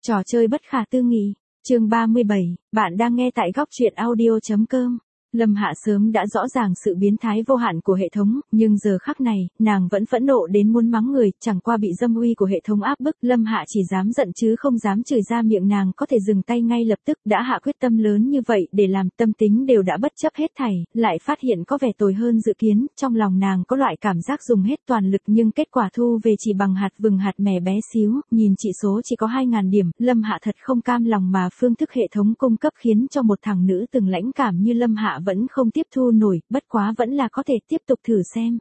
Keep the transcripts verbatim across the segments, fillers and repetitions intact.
Trò chơi bất khả tư nghị, chương ba mươi bảy, bạn đang nghe tại góc truyện audio.com. Lâm Hạ sớm đã rõ ràng sự biến thái vô hạn của hệ thống, nhưng giờ khắc này, nàng vẫn phẫn nộ đến muốn mắng người, chẳng qua bị dâm uy của hệ thống áp bức, Lâm Hạ chỉ dám giận chứ không dám chửi ra miệng, nàng có thể dừng tay ngay lập tức, đã hạ quyết tâm lớn như vậy để làm, tâm tính đều đã bất chấp hết thảy, lại phát hiện có vẻ tồi hơn dự kiến, trong lòng nàng có loại cảm giác dùng hết toàn lực nhưng kết quả thu về chỉ bằng hạt vừng hạt mè bé xíu, nhìn chỉ số chỉ có hai nghìn điểm, Lâm Hạ thật không cam lòng mà phương thức hệ thống cung cấp khiến cho một thằng nữ từng lãnh cảm như Lâm Hạ vẫn không tiếp thu nổi, bất quá vẫn là có thể tiếp tục thử xem.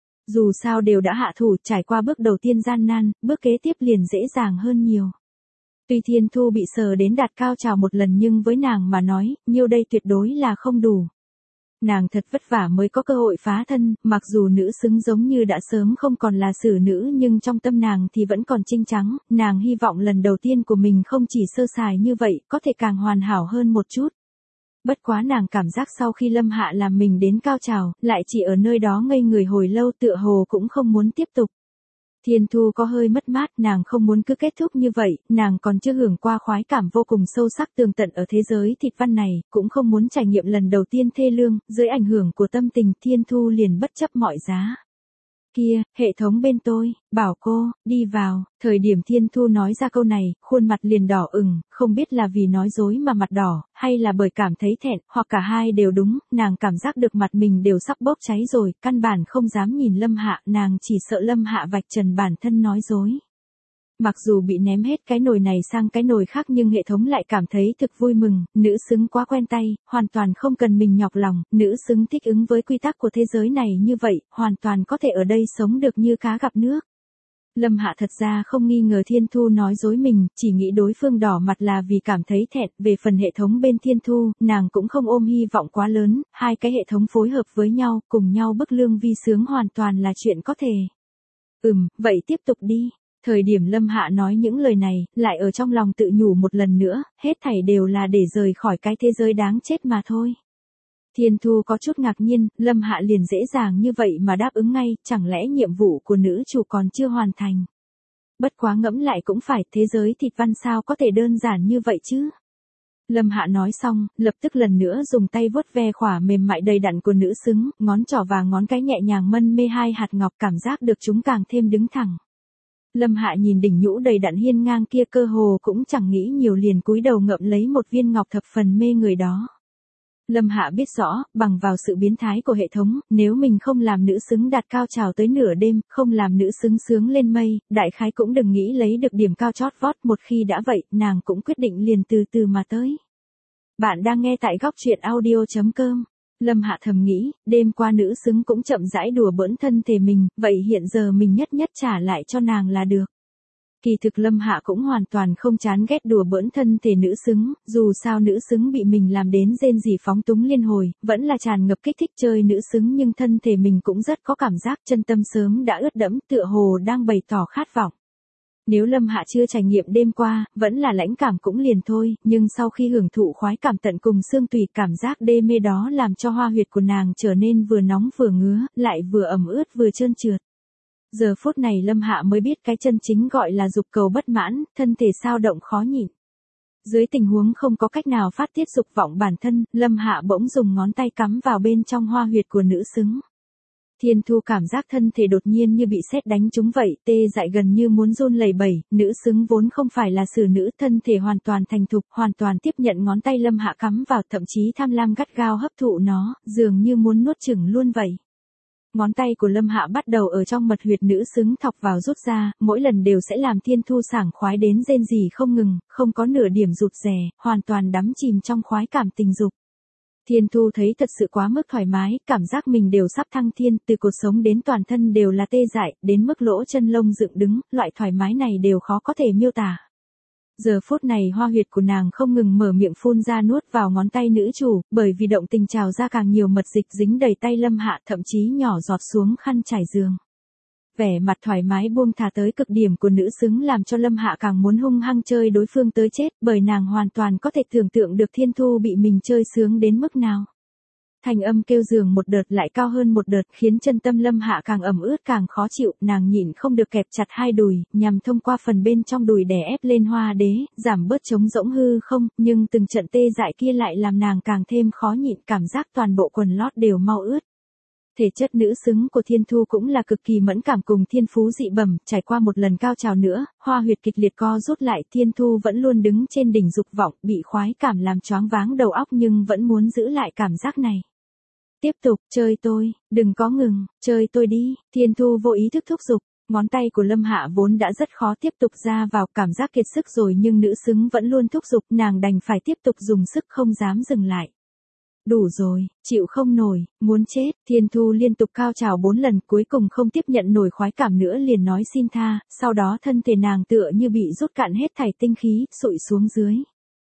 Dù sao đều đã hạ thủ, trải qua bước đầu tiên gian nan, bước kế tiếp liền dễ dàng hơn nhiều. Tuy Thiên Thu bị sờ đến đạt cao trào một lần nhưng với nàng mà nói, nhiêu đây tuyệt đối là không đủ. Nàng thật vất vả mới có cơ hội phá thân, mặc dù nữ xứng giống như đã sớm không còn là xử nữ nhưng trong tâm nàng thì vẫn còn trinh trắng, nàng hy vọng lần đầu tiên của mình không chỉ sơ sài như vậy, có thể càng hoàn hảo hơn một chút. Bất quá nàng cảm giác sau khi Lâm Hạ làm mình đến cao trào, lại chỉ ở nơi đó ngây người hồi lâu tựa hồ cũng không muốn tiếp tục. Thiên Thu có hơi mất mát, nàng không muốn cứ kết thúc như vậy, nàng còn chưa hưởng qua khoái cảm vô cùng sâu sắc tường tận ở thế giới thịt văn này, cũng không muốn trải nghiệm lần đầu tiên thê lương, dưới ảnh hưởng của tâm tình Thiên Thu liền bất chấp mọi giá. Kia, hệ thống bên tôi, bảo cô, đi vào, thời điểm Thiên Thu nói ra câu này, khuôn mặt liền đỏ ửng, không biết là vì nói dối mà mặt đỏ, hay là bởi cảm thấy thẹn, hoặc cả hai đều đúng, nàng cảm giác được mặt mình đều sắp bốc cháy rồi, căn bản không dám nhìn Lâm Hạ, nàng chỉ sợ Lâm Hạ vạch trần bản thân nói dối. Mặc dù bị ném hết cái nồi này sang cái nồi khác nhưng hệ thống lại cảm thấy thực vui mừng, nữ xứng quá quen tay, hoàn toàn không cần mình nhọc lòng, nữ xứng thích ứng với quy tắc của thế giới này như vậy, hoàn toàn có thể ở đây sống được như cá gặp nước. Lâm Hạ thật ra không nghi ngờ Thiên Thu nói dối mình, chỉ nghĩ đối phương đỏ mặt là vì cảm thấy thẹn, về phần hệ thống bên Thiên Thu, nàng cũng không ôm hy vọng quá lớn, hai cái hệ thống phối hợp với nhau, cùng nhau bức lương vi sướng hoàn toàn là chuyện có thể. Ừm, vậy tiếp tục đi. Thời điểm Lâm Hạ nói những lời này, lại ở trong lòng tự nhủ một lần nữa, hết thảy đều là để rời khỏi cái thế giới đáng chết mà thôi. Thiên Thu có chút ngạc nhiên, Lâm Hạ liền dễ dàng như vậy mà đáp ứng ngay, chẳng lẽ nhiệm vụ của nữ chủ còn chưa hoàn thành. Bất quá ngẫm lại cũng phải, thế giới thịt văn sao có thể đơn giản như vậy chứ. Lâm Hạ nói xong, lập tức lần nữa dùng tay vuốt ve khỏa mềm mại đầy đặn của nữ xứng, ngón trỏ và ngón cái nhẹ nhàng mân mê hai hạt ngọc, cảm giác được chúng càng thêm đứng thẳng. Lâm Hạ nhìn đỉnh nhũ đầy đặn hiên ngang kia cơ hồ cũng chẳng nghĩ nhiều liền cúi đầu ngậm lấy một viên ngọc thập phần mê người đó. Lâm Hạ biết rõ, bằng vào sự biến thái của hệ thống, nếu mình không làm nữ xứng đạt cao trào tới nửa đêm, không làm nữ xứng sướng lên mây, đại khái cũng đừng nghĩ lấy được điểm cao chót vót, một khi đã vậy, nàng cũng quyết định liền từ từ mà tới. Bạn đang nghe tại góc truyện audio.com. Lâm Hạ thầm nghĩ, đêm qua nữ xứng cũng chậm rãi đùa bỡn thân thể mình, vậy hiện giờ mình nhất nhất trả lại cho nàng là được. Kỳ thực Lâm Hạ cũng hoàn toàn không chán ghét đùa bỡn thân thể nữ xứng, dù sao nữ xứng bị mình làm đến rên rỉ phóng túng liên hồi, vẫn là tràn ngập kích thích chơi nữ xứng nhưng thân thể mình cũng rất có cảm giác, chân tâm sớm đã ướt đẫm tựa hồ đang bày tỏ khát vọng. Nếu Lâm Hạ chưa trải nghiệm đêm qua, vẫn là lãnh cảm cũng liền thôi, nhưng sau khi hưởng thụ khoái cảm tận cùng xương tùy, cảm giác đê mê đó làm cho hoa huyệt của nàng trở nên vừa nóng vừa ngứa, lại vừa ẩm ướt vừa trơn trượt. Giờ phút này Lâm Hạ mới biết cái chân chính gọi là dục cầu bất mãn, thân thể sao động khó nhịn. Dưới tình huống không có cách nào phát tiết dục vọng bản thân, Lâm Hạ bỗng dùng ngón tay cắm vào bên trong hoa huyệt của nữ xứng. Thiên Thu cảm giác thân thể đột nhiên như bị sét đánh trúng vậy, tê dại gần như muốn run lẩy bẩy, nữ xứng vốn không phải là xử nữ, thân thể hoàn toàn thành thục, hoàn toàn tiếp nhận ngón tay Lâm Hạ cắm vào, thậm chí tham lam gắt gao hấp thụ nó, dường như muốn nuốt chửng luôn vậy. Ngón tay của Lâm Hạ bắt đầu ở trong mật huyệt nữ xứng thọc vào rút ra, mỗi lần đều sẽ làm Thiên Thu sảng khoái đến rên rỉ không ngừng, không có nửa điểm rụt rè, hoàn toàn đắm chìm trong khoái cảm tình dục. Thiên Thu thấy thật sự quá mức thoải mái, cảm giác mình đều sắp thăng thiên, từ cột sống đến toàn thân đều là tê dại, đến mức lỗ chân lông dựng đứng, loại thoải mái này đều khó có thể miêu tả. Giờ phút này hoa huyệt của nàng không ngừng mở miệng phun ra nuốt vào ngón tay nữ chủ, bởi vì động tình trào ra càng nhiều mật dịch dính đầy tay Lâm Hạ, thậm chí nhỏ giọt xuống khăn trải giường. Vẻ mặt thoải mái buông thả tới cực điểm của nữ xứng làm cho Lâm Hạ càng muốn hung hăng chơi đối phương tới chết, bởi nàng hoàn toàn có thể tưởng tượng được Thiên Thu bị mình chơi sướng đến mức nào. Thanh âm kêu giường một đợt lại cao hơn một đợt khiến chân tâm Lâm Hạ càng ẩm ướt càng khó chịu, nàng nhịn không được kẹp chặt hai đùi, nhằm thông qua phần bên trong đùi đè ép lên hoa đế, giảm bớt trống rỗng hư không, nhưng từng trận tê dại kia lại làm nàng càng thêm khó nhịn, cảm giác toàn bộ quần lót đều mau ướt. Thể chất nữ xứng của Thiên Thu cũng là cực kỳ mẫn cảm cùng thiên phú dị bẩm, trải qua một lần cao trào nữa, hoa huyệt kịch liệt co rút lại, Thiên Thu vẫn luôn đứng trên đỉnh dục vọng, bị khoái cảm làm choáng váng đầu óc nhưng vẫn muốn giữ lại cảm giác này. Tiếp tục, chơi tôi, đừng có ngừng, chơi tôi đi, Thiên Thu vô ý thức thúc giục, ngón tay của Lâm Hạ vốn đã rất khó tiếp tục ra vào, cảm giác kiệt sức rồi nhưng nữ xứng vẫn luôn thúc giục, nàng đành phải tiếp tục dùng sức không dám dừng lại. Đủ rồi, chịu không nổi, muốn chết, Thiên Thu liên tục cao trào bốn lần cuối cùng không tiếp nhận nổi khoái cảm nữa liền nói xin tha, sau đó thân thể nàng tựa như bị rút cạn hết thảy tinh khí, sụi xuống dưới.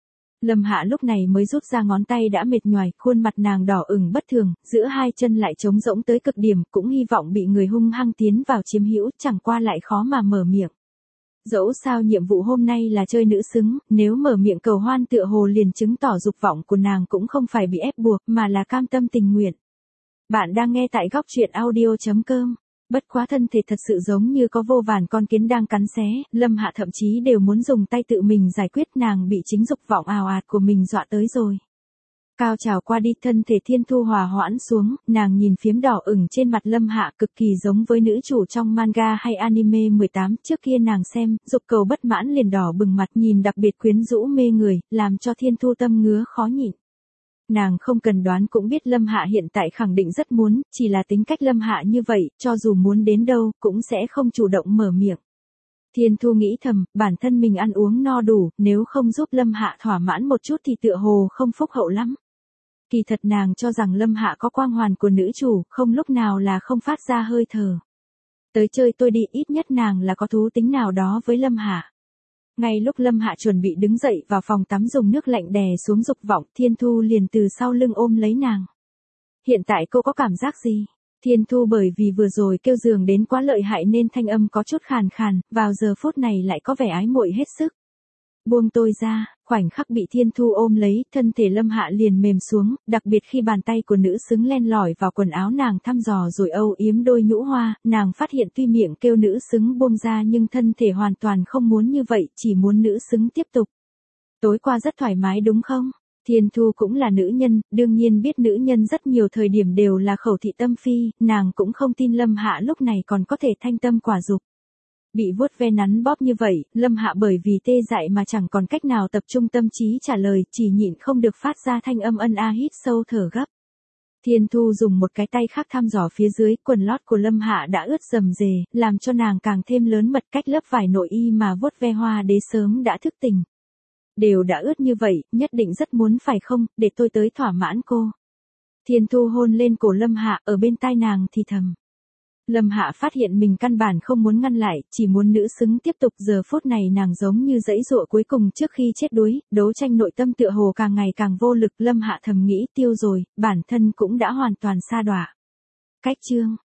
Lâm Hạ lúc này mới rút ra ngón tay đã mệt nhoài, khuôn mặt nàng đỏ ửng bất thường, giữa hai chân lại trống rỗng tới cực điểm, cũng hy vọng bị người hung hăng tiến vào chiếm hữu, chẳng qua lại khó mà mở miệng. Dẫu sao nhiệm vụ hôm nay là chơi nữ xứng, nếu mở miệng cầu hoan tựa hồ liền chứng tỏ dục vọng của nàng cũng không phải bị ép buộc mà là cam tâm tình nguyện. Bạn đang nghe tại góc truyện audio chấm com. Bất quá thân thể thật sự giống như có vô vàn con kiến đang cắn xé, Lâm Hạ thậm chí đều muốn dùng tay tự mình giải quyết, nàng bị chính dục vọng ào ạt của mình dọa tới rồi. Cao trào qua đi, thân thể Thiên Thu hòa hoãn xuống, nàng nhìn phiếm đỏ ửng trên mặt Lâm Hạ cực kỳ giống với nữ chủ trong manga hay anime mười tám, trước kia nàng xem, dục cầu bất mãn liền đỏ bừng mặt nhìn đặc biệt quyến rũ mê người, làm cho Thiên Thu tâm ngứa khó nhịn. Nàng không cần đoán cũng biết Lâm Hạ hiện tại khẳng định rất muốn, chỉ là tính cách Lâm Hạ như vậy, cho dù muốn đến đâu, cũng sẽ không chủ động mở miệng. Thiên Thu nghĩ thầm, bản thân mình ăn uống no đủ, nếu không giúp Lâm Hạ thỏa mãn một chút thì tựa hồ không phúc hậu lắm. Kỳ thật nàng cho rằng Lâm Hạ có quang hoàn của nữ chủ, không lúc nào là không phát ra hơi thở. Tới chơi tôi đi, ít nhất nàng là có thú tính nào đó với Lâm Hạ. Ngay lúc Lâm Hạ chuẩn bị đứng dậy vào phòng tắm dùng nước lạnh đè xuống dục vọng, Thiên Thu liền từ sau lưng ôm lấy nàng. Hiện tại cô có cảm giác gì? Thiên Thu bởi vì vừa rồi kêu giường đến quá lợi hại nên thanh âm có chút khàn khàn, vào giờ phút này lại có vẻ ái muội hết sức. Buông tôi ra, khoảnh khắc bị Thiên Thu ôm lấy, thân thể Lâm Hạ liền mềm xuống, đặc biệt khi bàn tay của nữ xứng len lỏi vào quần áo nàng thăm dò rồi âu yếm đôi nhũ hoa, nàng phát hiện tuy miệng kêu nữ xứng buông ra nhưng thân thể hoàn toàn không muốn như vậy, chỉ muốn nữ xứng tiếp tục. Tối qua rất thoải mái đúng không? Thiên Thu cũng là nữ nhân, đương nhiên biết nữ nhân rất nhiều thời điểm đều là khẩu thị tâm phi, nàng cũng không tin Lâm Hạ lúc này còn có thể thanh tâm quả dục. Bị vuốt ve nắn bóp như vậy, Lâm Hạ bởi vì tê dại mà chẳng còn cách nào tập trung tâm trí trả lời, chỉ nhịn không được phát ra thanh âm ân a hít sâu thở gấp. Thiên Thu dùng một cái tay khác thăm dò phía dưới, quần lót của Lâm Hạ đã ướt rầm rề, làm cho nàng càng thêm lớn mật, cách lớp vải nội y mà vuốt ve hoa đế sớm đã thức tỉnh. Đều đã ướt như vậy, nhất định rất muốn phải không, để tôi tới thỏa mãn cô. Thiên Thu hôn lên cổ Lâm Hạ, ở bên tai nàng thì thầm. Lâm Hạ phát hiện mình căn bản không muốn ngăn lại, chỉ muốn nữ xứng tiếp tục, giờ phút này nàng giống như dãy dụa cuối cùng trước khi chết đuối, đấu tranh nội tâm tựa hồ càng ngày càng vô lực, Lâm Hạ thầm nghĩ tiêu rồi, bản thân cũng đã hoàn toàn sa đọa. Cách chương